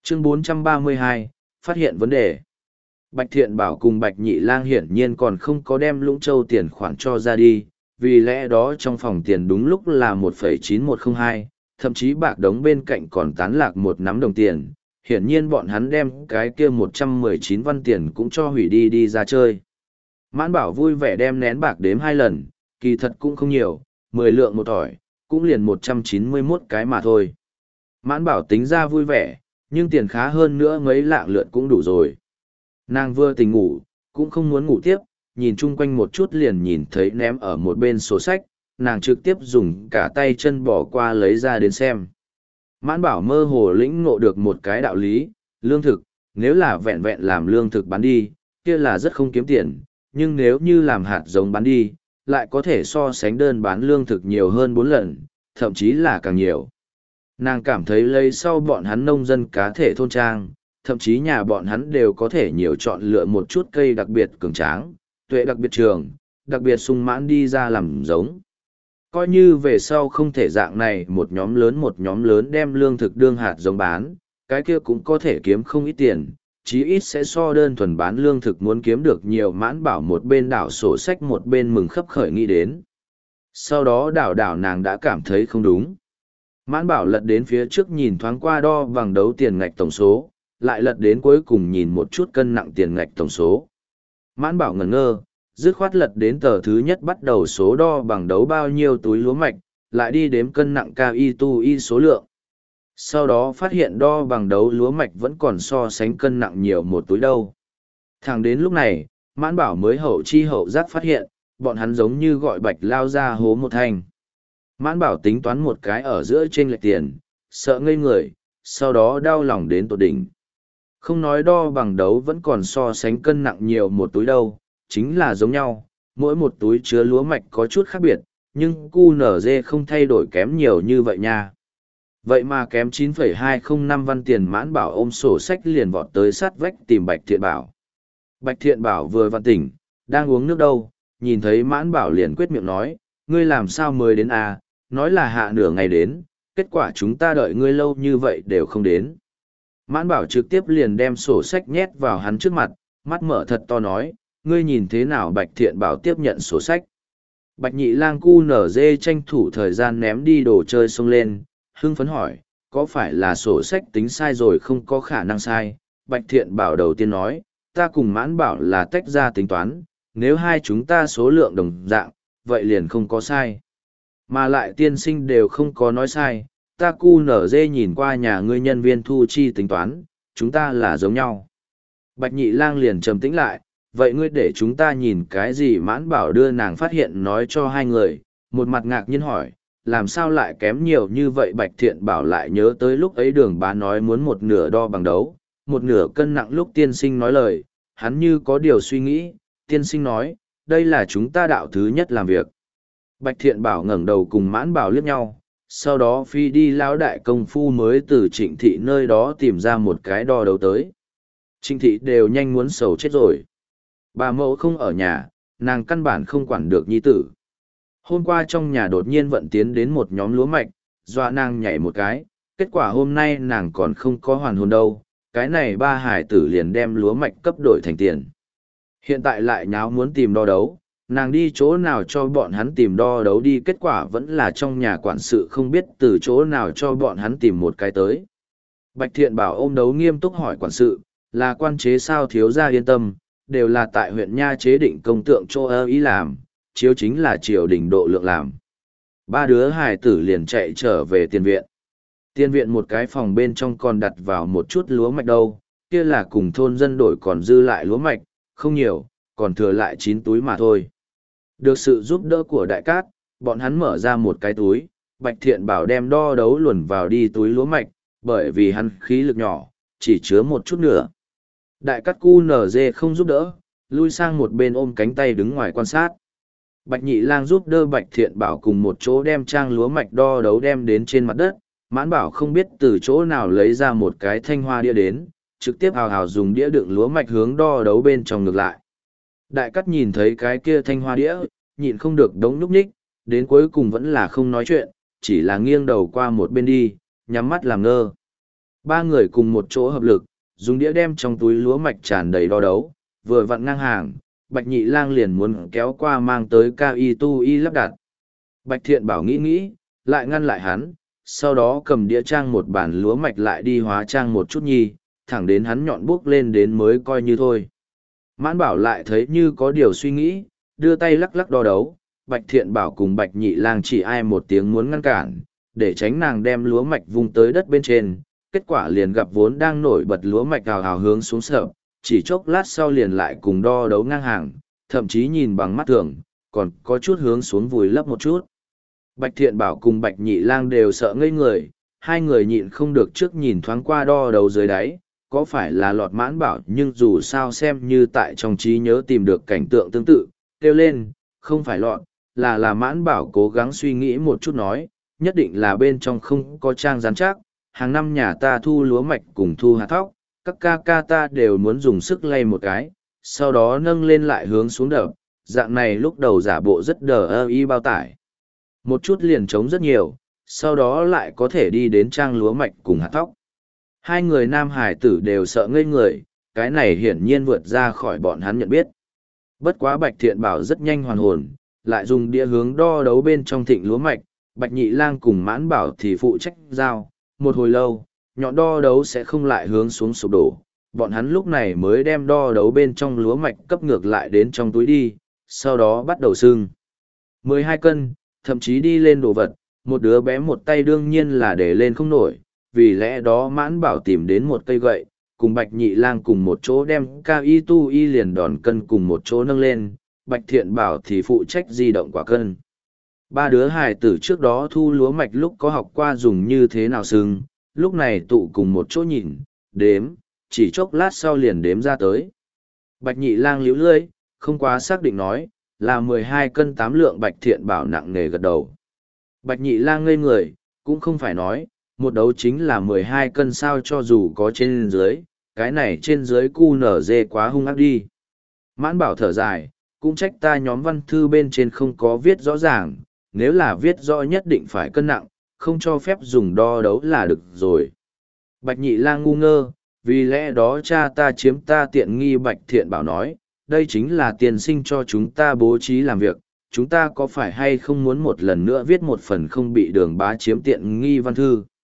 Chương 432, phát hiện vấn đề. Bạch Thiện Bảo cùng Bạch Nhị Lang hiển nhiên còn không có đem Lũng Châu tiền khoản cho ra đi, vì lẽ đó trong phòng tiền đúng lúc là 1,9102, thậm chí bạc đống bên cạnh còn tán lạc một nắm đồng tiền. Hiển nhiên bọn hắn đem cái kia 119 văn tiền cũng cho hủy đi ra chơi. Mãn Bảo vui vẻ đem nén bạc đếm 2 lần, kỳ thật cũng không nhiều, 10 lượng một thỏi, cũng liền 191 cái mà thôi. Mãn Bảo tính ra vui vẻ, nhưng tiền khá hơn nữa mấy lạng lượt cũng đủ rồi. Nàng vừa tỉnh ngủ, cũng không muốn ngủ tiếp, nhìn chung quanh một chút liền nhìn thấy ném ở một bên sổ sách, nàng trực tiếp dùng cả tay chân bỏ qua lấy ra đến xem. Mãn Bảo mơ hồ lĩnh ngộ được một cái đạo lý, lương thực, nếu là vẹn vẹn làm lương thực bán đi, kia là rất không kiếm tiền, nhưng nếu như làm hạt giống bán đi, lại có thể so sánh đơn bán lương thực nhiều hơn 4 lần, thậm chí là càng nhiều. Nàng cảm thấy lấy sau bọn hắn nông dân cá thể thôn trang, thậm chí nhà bọn hắn đều có thể nhiều chọn lựa một chút cây đặc biệt cường tráng, tuệ đặc biệt trường, đặc biệt sung mãn đi ra làm giống. Coi như về sau không thể dạng này một nhóm lớn đem lương thực đương hạt giống bán, cái kia cũng có thể kiếm không ít tiền, chí ít sẽ so đơn thuần bán lương thực muốn kiếm được nhiều. Mãn Bảo một bên đảo sổ sách một bên mừng khấp khởi nghĩ đến. Sau đó đảo nàng đã cảm thấy không đúng. Mãn Bảo lật đến phía trước nhìn thoáng qua đo bằng đấu tiền ngạch tổng số, lại lật đến cuối cùng nhìn một chút cân nặng tiền ngạch tổng số. Mãn Bảo ngẩn ngơ, dứt khoát lật đến tờ thứ nhất bắt đầu số đo bằng đấu bao nhiêu túi lúa mạch, lại đi đếm cân nặng KI số lượng. Sau đó phát hiện đo bằng đấu lúa mạch vẫn còn so sánh cân nặng nhiều một túi đâu. Thẳng đến lúc này, Mãn Bảo mới hậu chi hậu giác phát hiện, bọn hắn giống như gọi bạch lao ra hố một thanh. Mãn Bảo tính toán một cái ở giữa trên lệch tiền, sợ ngây người, sau đó đau lòng đến tột đỉnh. Không nói đo bằng đấu vẫn còn so sánh cân nặng nhiều một túi đâu, chính là giống nhau, mỗi một túi chứa lúa mạch có chút khác biệt, nhưng QNZ không thay đổi kém nhiều như vậy nha. Vậy mà kém 9,205 văn tiền. Mãn Bảo ôm sổ sách liền vọt tới sát vách tìm Bạch Thiện Bảo. Bạch Thiện Bảo vừa vặn tỉnh, đang uống nước đâu, nhìn thấy Mãn Bảo liền quyết miệng nói, ngươi làm sao mới đến à, nói là hạ nửa ngày đến, kết quả chúng ta đợi ngươi lâu như vậy đều không đến. Mãn Bảo trực tiếp liền đem sổ sách nhét vào hắn trước mặt, mắt mở thật to nói, ngươi nhìn thế nào? Bạch Thiện Bảo tiếp nhận sổ sách. Bạch Nhị Lang QNZ tranh thủ thời gian ném đi đồ chơi xông lên, hưng phấn hỏi, có phải là sổ sách tính sai rồi? Không có khả năng sai. Bạch Thiện Bảo đầu tiên nói, ta cùng Mãn Bảo là tách ra tính toán, nếu hai chúng ta số lượng đồng dạng, vậy liền không có sai. Mà lại tiên sinh đều không có nói sai, ta QNZ nhìn qua nhà ngươi nhân viên thu chi tính toán, chúng ta là giống nhau. Bạch Nhị Lang liền trầm tĩnh lại, vậy ngươi để chúng ta nhìn cái gì? Mãn Bảo đưa nàng phát hiện nói cho hai người, một mặt ngạc nhiên hỏi, làm sao lại kém nhiều như vậy? Bạch Thiện Bảo lại nhớ tới lúc ấy Đường Bá nói muốn một nửa đo bằng đấu, một nửa cân nặng lúc tiên sinh nói lời, hắn như có điều suy nghĩ, tiên sinh nói, đây là chúng ta đạo thứ nhất làm việc. Bạch Thiện Bảo ngẩng đầu cùng Mãn Bảo liếc nhau, sau đó phi đi lão đại công phu mới từ Trịnh Thị nơi đó tìm ra một cái đo đấu tới. Trịnh Thị đều nhanh muốn sầu chết rồi. Bà mẫu không ở nhà, nàng căn bản không quản được nhi tử. Hôm qua trong nhà đột nhiên vận tiến đến một nhóm lúa mạch, dọa nàng nhảy một cái, kết quả hôm nay nàng còn không có hoàn hồn đâu, cái này ba hải tử liền đem lúa mạch cấp đổi thành tiền. Hiện tại lại nháo muốn tìm đo đấu, nàng đi chỗ nào cho bọn hắn tìm đo đấu đi? Kết quả vẫn là trong nhà quản sự không biết từ chỗ nào cho bọn hắn tìm một cái tới. Bạch Thiện Bảo ôm đấu nghiêm túc hỏi quản sự, là quan chế sao? Thiếu gia yên tâm, đều là tại huyện Nha chế định công tượng chỗ ý làm, chiếu chính là triều đình độ lượng làm. Ba đứa hài tử liền chạy trở về tiền viện. Tiền viện một cái phòng bên trong còn đặt vào một chút lúa mạch đâu, kia là cùng thôn dân đổi còn dư lại lúa mạch, không nhiều, còn thừa lại 9 túi mà thôi. Được sự giúp đỡ của Đại Cát, bọn hắn mở ra một cái túi, Bạch Thiện Bảo đem đo đấu luồn vào đi túi lúa mạch, bởi vì hắn khí lực nhỏ, chỉ chứa một chút nữa. Đại Cát QNZ không giúp đỡ, lui sang một bên ôm cánh tay đứng ngoài quan sát. Bạch Nhị Lang giúp đỡ Bạch Thiện Bảo cùng một chỗ đem trang lúa mạch đo đấu đem đến trên mặt đất. Mãn Bảo không biết từ chỗ nào lấy ra một cái thanh hoa đĩa đến, trực tiếp hào hào dùng đĩa đựng lúa mạch hướng đo đấu bên trong ngược lại. Đại Cát nhìn thấy cái kia thanh hoa đĩa, nhịn không được đống nhúc nhích, đến cuối cùng vẫn là không nói chuyện, chỉ là nghiêng đầu qua một bên đi, nhắm mắt làm ngơ. Ba người cùng một chỗ hợp lực, dùng đĩa đem trong túi lúa mạch tràn đầy đo đấu, vừa vặn ngang hàng, Bạch Nhị Lang liền muốn kéo qua mang tới cao y tu y lắp đặt. Bạch Thiện Bảo nghĩ nghĩ, lại ngăn lại hắn, sau đó cầm đĩa trang một bản lúa mạch lại đi hóa trang một chút nhi, thẳng đến hắn nhọn bước lên đến mới coi như thôi. Mãn Bảo lại thấy như có điều suy nghĩ, đưa tay lắc lắc đo đấu, Bạch Thiện Bảo cùng Bạch Nhị Lang chỉ ai một tiếng muốn ngăn cản, để tránh nàng đem lúa mạch vung tới đất bên trên, kết quả liền gặp vốn đang nổi bật lúa mạch hào hào hướng xuống sợ, chỉ chốc lát sau liền lại cùng đo đấu ngang hàng, thậm chí nhìn bằng mắt thường, còn có chút hướng xuống vùi lấp một chút. Bạch Thiện Bảo cùng Bạch Nhị Lang đều sợ ngây người, hai người nhịn không được trước nhìn thoáng qua đo đấu dưới đáy, có phải là lọt Mãn Bảo, nhưng dù sao xem như tại trong trí nhớ tìm được cảnh tượng tương tự, kêu lên, không phải lọt, là Mãn Bảo cố gắng suy nghĩ một chút nói, nhất định là bên trong không có trang rắn chắc, hàng năm nhà ta thu lúa mạch cùng thu hạt thóc, các ca ca ta đều muốn dùng sức lay một cái, sau đó nâng lên lại hướng xuống đập, dạng này lúc đầu giả bộ rất đờ ơ y bao tải. Một chút liền trống rất nhiều, sau đó lại có thể đi đến trang lúa mạch cùng hạt thóc. Hai người nam hải tử đều sợ ngây người, cái này hiển nhiên vượt ra khỏi bọn hắn nhận biết. Bất quá Bạch Thiện Bảo rất nhanh hoàn hồn, lại dùng đĩa hướng đo đấu bên trong thịnh lúa mạch, Bạch Nhị Lang cùng Mãn Bảo thì phụ trách giao, một hồi lâu, nhọn đo đấu sẽ không lại hướng xuống sụp đổ. Bọn hắn lúc này mới đem đo đấu bên trong lúa mạch cấp ngược lại đến trong túi đi, sau đó bắt đầu sưng. 12 cân, thậm chí đi lên đồ vật, một đứa bé một tay đương nhiên là để lên không nổi, vì lẽ đó Mãn Bảo tìm đến một cây gậy, cùng Bạch Nhị Lang cùng một chỗ đem cao y tu y liền đòn cân cùng một chỗ nâng lên, Bạch Thiện Bảo thì phụ trách di động quả cân. Ba đứa hài tử trước đó thu lúa mạch lúc có học qua dùng như thế nào sưng, lúc này tụ cùng một chỗ nhìn, đếm, chỉ chốc lát sau liền đếm ra tới. Bạch Nhị Lang liễu lưỡi, không quá xác định nói, là 12 cân 8 lượng. Bạch Thiện Bảo nặng nề gật đầu. Bạch Nhị Lang ngây người, cũng không phải nói, một đấu chính là 12 cân sao, cho dù có trên dưới, cái này trên dưới cu nở dê quá hung ác đi. Mãn Bảo thở dài, cũng trách ta nhóm văn thư bên trên không có viết rõ ràng, nếu là viết rõ nhất định phải cân nặng, không cho phép dùng đo đấu là được rồi. Bạch Nhị Lang ngu ngơ, vì lẽ đó cha ta chiếm ta tiện nghi. Bạch Thiện Bảo nói, đây chính là tiền sinh cho chúng ta bố trí làm việc, chúng ta có phải hay không muốn một lần nữa viết một phần không bị Đường Bá chiếm tiện nghi văn thư.